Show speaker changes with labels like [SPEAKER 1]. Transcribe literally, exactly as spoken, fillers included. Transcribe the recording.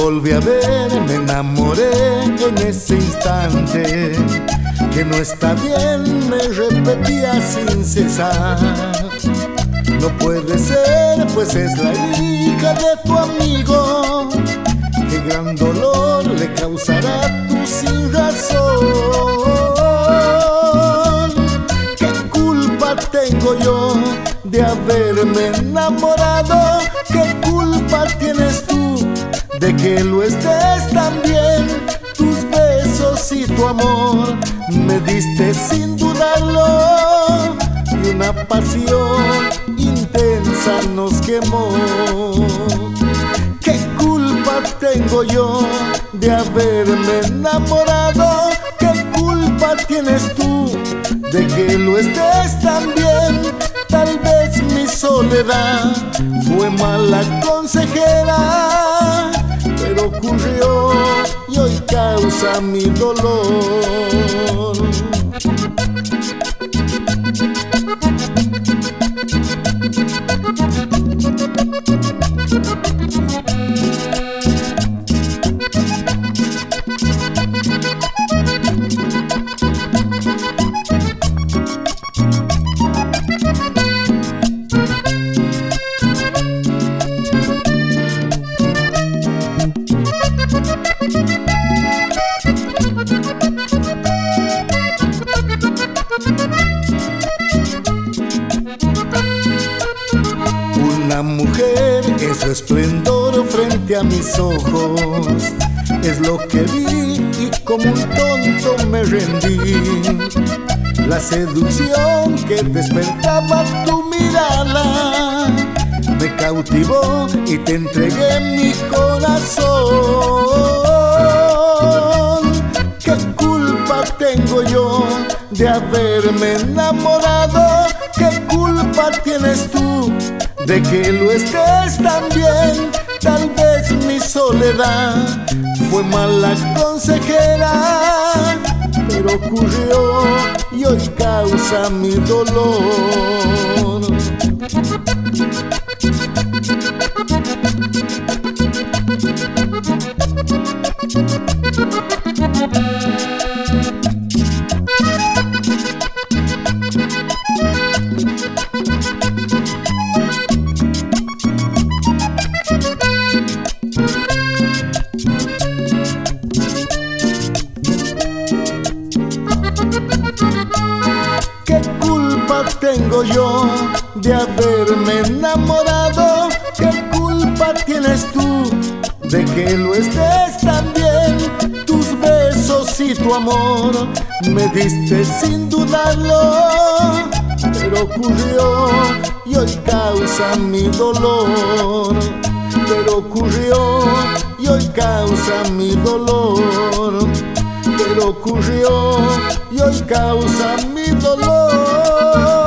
[SPEAKER 1] volví a ver, me enamoré en ese instante. Que no está bien, me repetía sin cesar. No puede ser, pues es la hija de tu amigo. Qué gran dolor le causará tu sin razón. ¿Qué culpa tengo yo de haberme enamorado? ¿Qué culpa tienes tú de que lo estés tan bien? Tus besos y tu amor me diste sin dudarlo, y una pasión intensa nos quemó. ¿Qué culpa tengo yo de haberme enamorado? ¿Qué culpa tienes tú de que lo estés tan bien? Tal vez mi soledad fue mala consejera, pero ocurrió y hoy causa mi dolor. Una mujer es su esplendor frente a mis ojos, es lo que vi y como un tonto me rendí. La seducción que despertaba tu mirada me cautivó y te entregué mi corazón. ¿Qué culpa tengo yo de haberme enamorado? ¿Qué culpa tienes tú de que lo estés tan bien? Tal vez mi soledad fue mala consejera, pero ocurrió y hoy causa mi dolor. ¿Qué culpa tengo yo de haberme enamorado? ¿Qué culpa tienes tú de que lo estés tan bien? Tus besos y tu amor me diste sin dudarlo, pero ocurrió y hoy causa mi dolor. Pero ocurrió y hoy causa mi dolor. Pero ocurrió y hoy causa mi dolor.